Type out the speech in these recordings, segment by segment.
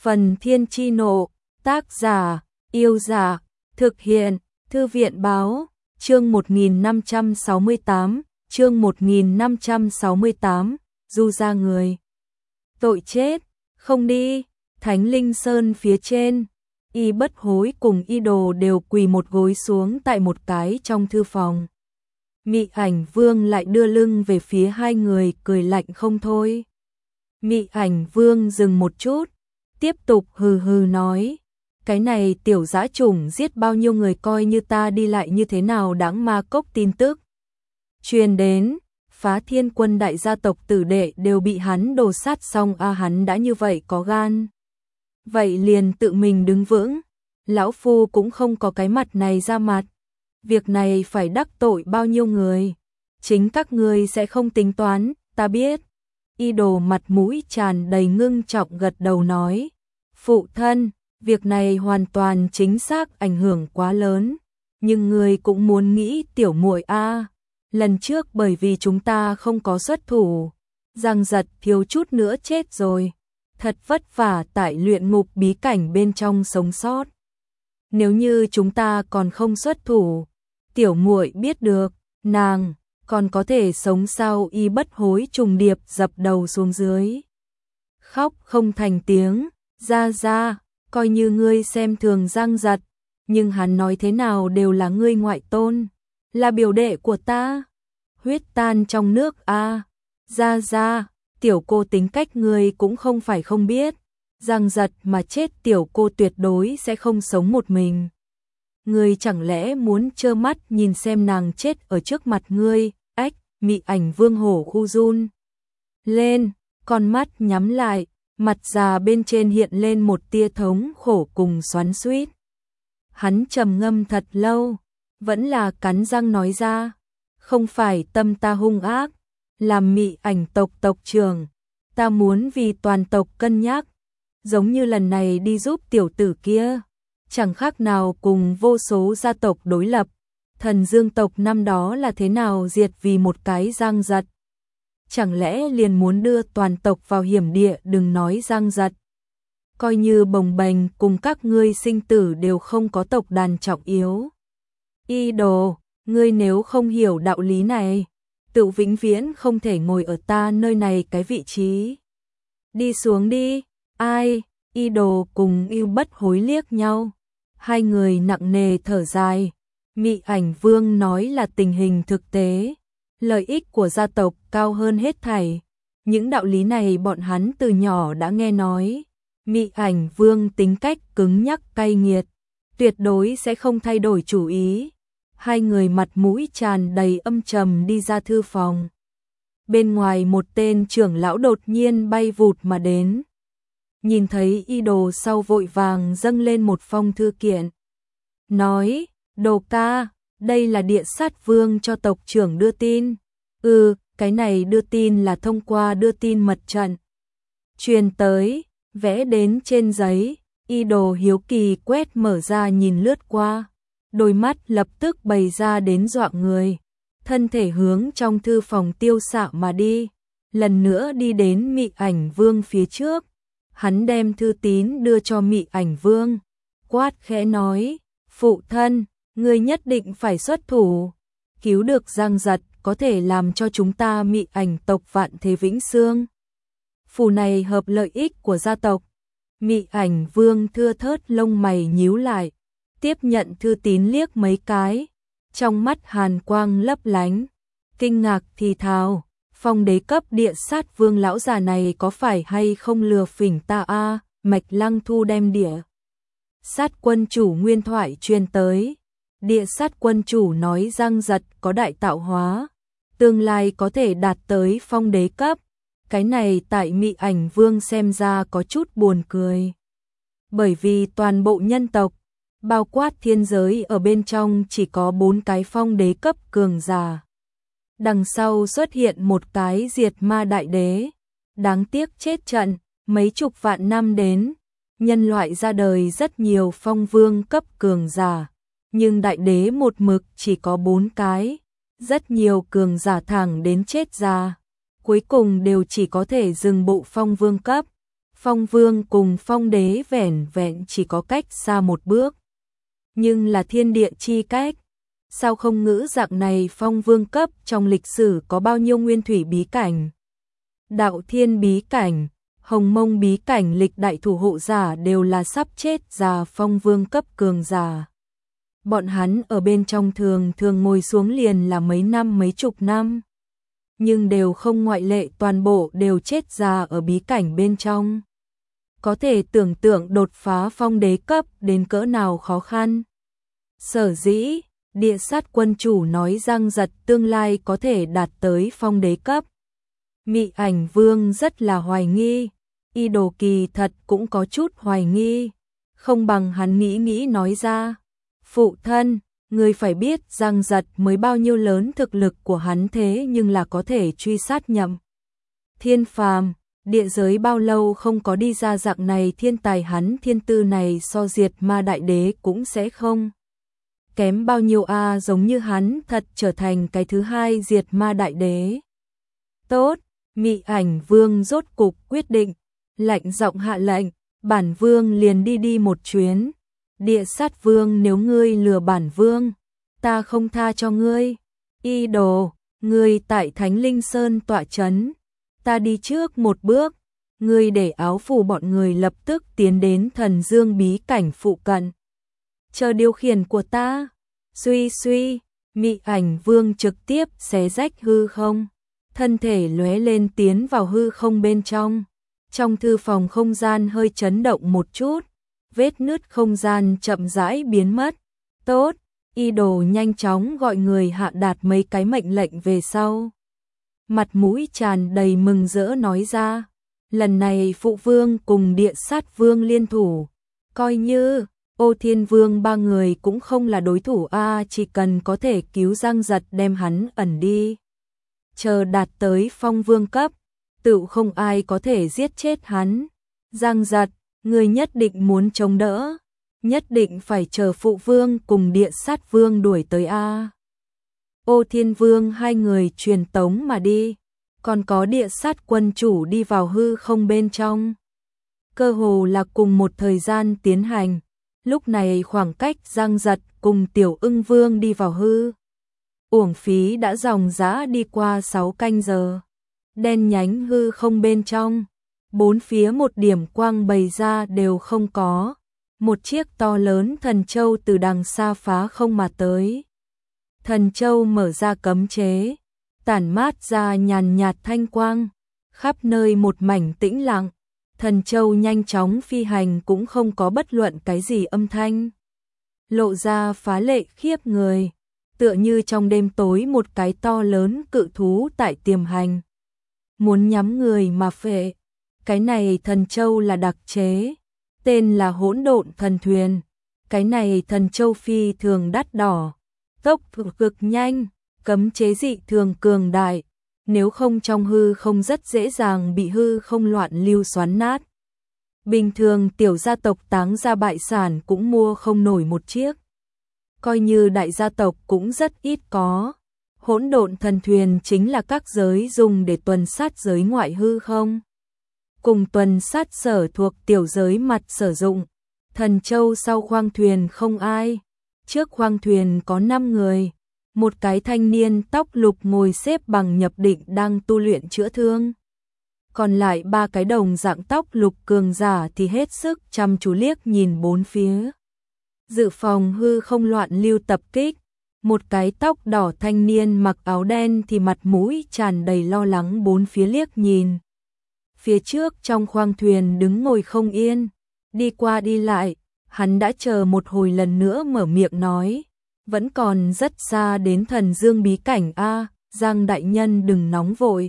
Phần Thiên Chi Nộ, tác giả, Yêu Giả, thực hiện, Thư viện Báo, chương 1568, du ra người. Tội chết, không đi, Thánh Linh Sơn phía trên, Y Bất Hối cùng Y Đồ đều quỳ một gối xuống tại một cái trong thư phòng. Mị Ảnh Vương lại đưa lưng về phía hai người cười lạnh không thôi. Mị Ảnh Vương dừng một chút, tiếp tục hừ hừ nói, cái này tiểu dã chủng giết bao nhiêu người, coi như ta đi lại như thế nào đáng ma cốc tin tức truyền đến, Phá Thiên Quân đại gia tộc tử đệ đều bị hắn đồ sát xong hắn đã như vậy có gan. Vậy liền tự mình đứng vững, lão phu cũng không có cái mặt này ra mặt, việc này phải đắc tội bao nhiêu người, chính các ngươi sẽ không tính toán, ta biết. Y Đồ mặt mũi tràn đầy ngưng trọng gật đầu nói, phụ thân, việc này hoàn toàn chính xác ảnh hưởng quá lớn, nhưng người cũng muốn nghĩ tiểu muội lần trước bởi vì chúng ta không có xuất thủ, Giang Giật thiếu chút nữa chết rồi, thật vất vả tại luyện ngục bí cảnh bên trong sống sót. Nếu như chúng ta còn không xuất thủ, tiểu muội biết được, nàng còn có thể sống sao? Y Bất Hối trùng điệp dập đầu xuống dưới, khóc không thành tiếng, ra, coi như ngươi xem thường Giang Giật, nhưng hắn nói thế nào đều là ngươi ngoại tôn, là biểu đệ của ta, huyết tan trong nước ra, tiểu cô tính cách ngươi cũng không phải không biết, Giang Giật mà chết tiểu cô tuyệt đối sẽ không sống một mình. Ngươi chẳng lẽ muốn trơ mắt nhìn xem nàng chết ở trước mặt ngươi? Ách, Mị Ảnh Vương hổ khu run lên, con mắt nhắm lại, mặt già bên trên hiện lên một tia thống khổ cùng xoắn xuýt. Hắn trầm ngâm thật lâu, vẫn là cắn răng nói ra, không phải tâm ta hung ác, làm Mị Ảnh tộc tộc trưởng, ta muốn vì toàn tộc cân nhắc, giống như lần này đi giúp tiểu tử kia, chẳng khác nào cùng vô số gia tộc đối lập. Thần Dương tộc năm đó là thế nào diệt vì một cái Giang Giật? Chẳng lẽ liền muốn đưa toàn tộc vào hiểm địa? Đừng nói Giang Giật, coi như bồng bềnh cùng các ngươi sinh tử đều không có tộc đàn trọng yếu. Y Đồ, ngươi nếu không hiểu đạo lý này, tự vĩnh viễn không thể ngồi ở ta nơi này cái vị trí. Đi xuống đi. Ai? Y Đồ cùng Y Bất Hối liếc nhau, hai người nặng nề thở dài. Mị Ảnh Vương nói là tình hình thực tế, lợi ích của gia tộc cao hơn hết thảy. Những đạo lý này bọn hắn từ nhỏ đã nghe nói. Mị Ảnh Vương tính cách cứng nhắc cay nghiệt, tuyệt đối sẽ không thay đổi chủ ý. Hai người mặt mũi tràn đầy âm trầm đi ra thư phòng. Bên ngoài một tên trưởng lão đột nhiên bay vụt mà đến. Nhìn thấy Y Đồ sau vội vàng dâng lên một phong thư kiện, nói, Đồ ca, đây là Địa Sát Vương cho tộc trưởng đưa tin. Cái này đưa tin là thông qua đưa tin mật trận truyền tới, vẽ đến trên giấy. Y Đồ hiếu kỳ quét mở ra nhìn lướt qua, đôi mắt lập tức bày ra đến dọa người, thân thể hướng trong thư phòng tiêu xạ mà đi, lần nữa đi đến Mị Ảnh Vương phía trước. Hắn đem thư tín đưa cho Mị Ảnh Vương, quát khẽ nói, phụ thân, ngươi nhất định phải xuất thủ, cứu được Giang Giật, có thể làm cho chúng ta Mị Ảnh tộc vạn thế vĩnh xương. Phù này hợp lợi ích của gia tộc. Mị Ảnh Vương thưa thớt lông mày nhíu lại, tiếp nhận thư tín liếc mấy cái, trong mắt hàn quang lấp lánh, kinh ngạc thì thào, Phong đế cấp Địa Sát Vương lão già này có phải hay không lừa phỉnh ta Mạch Lăng Thu đem Địa Sát quân chủ nguyên thoại truyền tới. Địa Sát quân chủ nói Giang Giật có đại tạo hóa, tương lai có thể đạt tới phong đế cấp. Cái này tại Mị Ảnh Vương xem ra có chút buồn cười. Bởi vì toàn bộ nhân tộc, bao quát thiên giới ở bên trong chỉ có 4 cái phong đế cấp cường giả. Đằng sau xuất hiện một cái diệt ma đại đế, đáng tiếc chết trận, mấy chục vạn năm đến, nhân loại ra đời rất nhiều phong vương cấp cường giả, nhưng đại đế một mực chỉ có 4 cái, rất nhiều cường giả thẳng đến chết già, cuối cùng đều chỉ có thể dừng bộ phong vương cấp. Phong Vương cùng Phong Đế vẻn vẹn chỉ có cách xa một bước. Nhưng là thiên địa chi cách. Sao không ngữ dạng này Phong Vương cấp trong lịch sử có bao nhiêu nguyên thủy bí cảnh? Đạo thiên bí cảnh, hồng mông bí cảnh, lịch đại thủ hộ giả đều là sắp chết già Phong Vương cấp cường giả. Bọn hắn ở bên trong thường ngồi xuống liền là mấy năm mấy chục năm. Nhưng đều không ngoại lệ, toàn bộ đều chết già ở bí cảnh bên trong. Có thể tưởng tượng đột phá Phong Đế cấp đến cỡ nào khó khăn. Sở dĩ, Địa Sát quân chủ nói Giang Giật tương lai có thể đạt tới Phong Đế cấp. Mị Ảnh Vương rất là hoài nghi, Y Đồ kỳ thật cũng có chút hoài nghi, không bằng hắn nghĩ nói ra. Phụ thân, người phải biết Giang Giật mới bao nhiêu lớn, thực lực của hắn thế nhưng là có thể truy sát Nhậm Thiên Phàm, địa giới bao lâu không có đi ra dạng này thiên tài, hắn thiên tư này so Diệt Ma Đại Đế cũng sẽ không kém bao nhiêu a, giống như hắn thật trở thành cái thứ hai Diệt Ma Đại Đế. Tốt, Mị Ảnh Vương rốt cục quyết định, lạnh giọng hạ lệnh, bản vương liền đi một chuyến. Địa Sát Vương, nếu ngươi lừa bản vương, ta không tha cho ngươi. Y Đồ, ngươi tại Thánh Linh Sơn tọa trấn, ta đi trước một bước, ngươi để áo phù bọn người lập tức tiến đến Thần Dương bí cảnh phụ cận. Chờ điều khiển của ta. Suy, Mị Ảnh Vương trực tiếp xé rách hư không, thân thể lóe lên tiến vào hư không bên trong. Trong thư phòng không gian hơi chấn động một chút, vết nứt không gian chậm rãi biến mất. Tốt, Y Đồ nhanh chóng gọi người hạ đạt mấy cái mệnh lệnh về sau. Mặt mũi tràn đầy mừng rỡ nói ra, lần này Phụ Vương cùng Địa Sát Vương liên thủ, coi như Ô Thiên Vương ba người cũng không là đối thủ a, chỉ cần có thể cứu Giang Giật đem hắn ẩn đi. Chờ đạt tới Phong Vương cấp, tự không ai có thể giết chết hắn. Giang Giật, người nhất định muốn chống đỡ, nhất định phải chờ Phụ Vương cùng Địa Sát Vương đuổi tới a. Ô Thiên Vương hai người truyền tống mà đi, còn có Địa Sát quân chủ đi vào hư không bên trong. Cơ hồ là cùng một thời gian tiến hành, lúc này khoảng cách Giang Giật cùng Tiểu Ưng Vương đi vào hư uổng phí đã dòng dã đi qua 6 canh giờ. Đen nhánh hư không bên trong, bốn phía một điểm quang bày ra đều không có. Một chiếc to lớn thần châu từ đằng xa phá không mà tới. Thần châu mở ra cấm chế, tản mát ra nhàn nhạt thanh quang, khắp nơi một mảnh tĩnh lặng. Thần châu nhanh chóng phi hành cũng không có bất luận cái gì âm thanh, lộ ra phá lệ khiếp người, tựa như trong đêm tối một cái to lớn cự thú tại tiềm hành, muốn nhắm người mà phệ. Cái này thần châu là đặc chế, tên là Hỗn Độn Thần Thuyền. Cái này thần châu phi thường đắt đỏ, tốc độ cực nhanh, cấm chế dị thường cường đại, nếu không trong hư không rất dễ dàng bị hư không loạn lưu xoắn nát. Bình thường tiểu gia tộc táng ra bại sản cũng mua không nổi một chiếc, coi như đại gia tộc cũng rất ít có. Hỗn Độn Thần Thuyền chính là các giới dùng để tuần sát giới ngoại hư không, cùng tuần sát sở thuộc tiểu giới mặt sử dụng. Thần châu sau khoang thuyền không ai, trước khoang thuyền có 5 người, một cái thanh niên tóc lục ngồi xếp bằng nhập định đang tu luyện chữa thương. Còn lại 3 cái đồng dạng tóc lục cường giả thì hết sức chăm chú liếc nhìn bốn phía, dự phòng hư không loạn lưu tập kích. Một cái tóc đỏ thanh niên mặc áo đen thì mặt mũi tràn đầy lo lắng bốn phía liếc nhìn. Phía trước trong khoang thuyền đứng ngồi không yên, đi qua đi lại, hắn đã chờ một hồi lần nữa mở miệng nói, vẫn còn rất xa đến Thần Dương bí cảnh a, Giang đại nhân đừng nóng vội.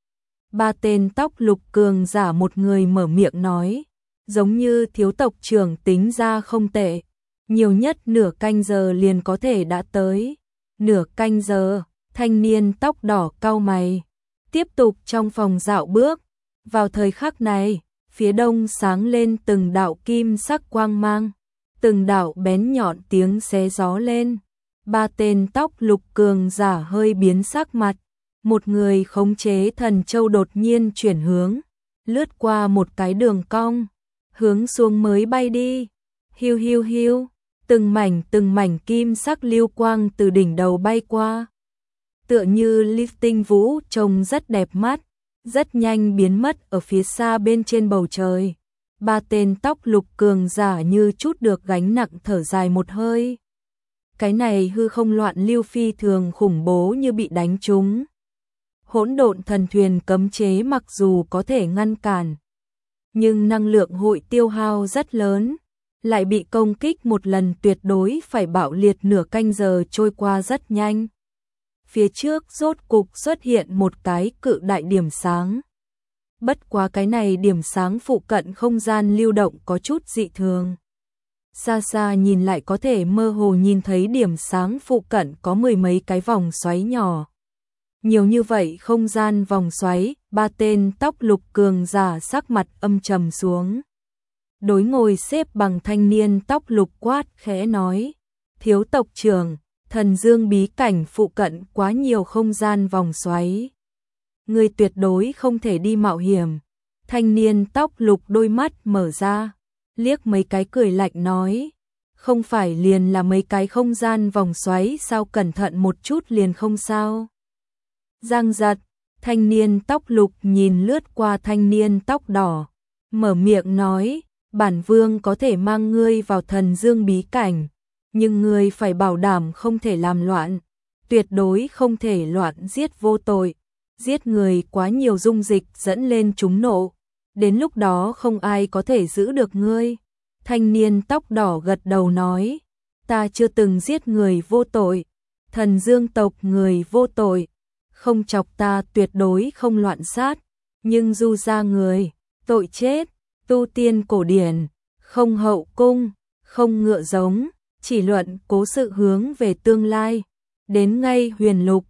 3 tên tóc lục cường giả một người mở miệng nói, giống như thiếu tộc trưởng tính ra không tệ, nhiều nhất nửa canh giờ liền có thể đã tới. Nửa canh giờ, thanh niên tóc đỏ cau mày, tiếp tục trong phòng dạo bước. Vào thời khắc này, phía đông sáng lên từng đạo kim sắc quang mang, từng đạo bén nhọn tiếng xé gió lên. 3 tên tóc lục cường giả hơi biến sắc mặt, một người khống chế thần châu đột nhiên chuyển hướng, lướt qua một cái đường cong, hướng xuống mới bay đi. Hiu hiu hiu, từng mảnh kim sắc lưu quang từ đỉnh đầu bay qua. Tựa như lifting vũ trông rất đẹp mắt, rất nhanh biến mất ở phía xa bên trên bầu trời. Ba tên tóc lục cường giả như chút được gánh nặng thở dài một hơi. Cái này hư không loạn lưu phi thường khủng bố như bị đánh trúng. Hỗn độn thần thuyền cấm chế mặc dù có thể ngăn cản, nhưng năng lượng hội tiêu hao rất lớn, lại bị công kích một lần tuyệt đối phải bạo liệt nửa canh giờ trôi qua rất nhanh. Phía trước rốt cục xuất hiện một cái cự đại điểm sáng. Bất quá cái này điểm sáng phụ cận không gian lưu động có chút dị thường. Xa xa nhìn lại có thể mơ hồ nhìn thấy điểm sáng phụ cận có mười mấy cái vòng xoáy nhỏ. Nhiều như vậy không gian vòng xoáy, ba tên tóc lục cường giả sắc mặt âm trầm xuống. Đối ngồi xếp bằng thanh niên tóc lục quát khẽ nói, thiếu tộc trưởng, thần dương bí cảnh phụ cận quá nhiều không gian vòng xoáy. Người tuyệt đối không thể đi mạo hiểm. Thanh niên tóc lục đôi mắt mở ra, liếc mấy cái cười lạnh nói, không phải liền là mấy cái không gian vòng xoáy sao, cẩn thận một chút liền không sao. Giang giật, thanh niên tóc lục nhìn lướt qua thanh niên tóc đỏ, mở miệng nói, bản vương có thể mang ngươi vào thần dương bí cảnh, nhưng ngươi phải bảo đảm không thể làm loạn, tuyệt đối không thể loạn giết vô tội, giết người quá nhiều dung dịch dẫn lên chúng nộ, đến lúc đó không ai có thể giữ được ngươi. Thanh niên tóc đỏ gật đầu nói, ta chưa từng giết người vô tội, thần dương tộc người vô tội, không chọc ta tuyệt đối không loạn sát, nhưng du ra người, tội chết, tu tiên cổ điển, không hậu cung, không ngựa giống, chỉ luận cố sự hướng về tương lai, đến ngay huyền lục,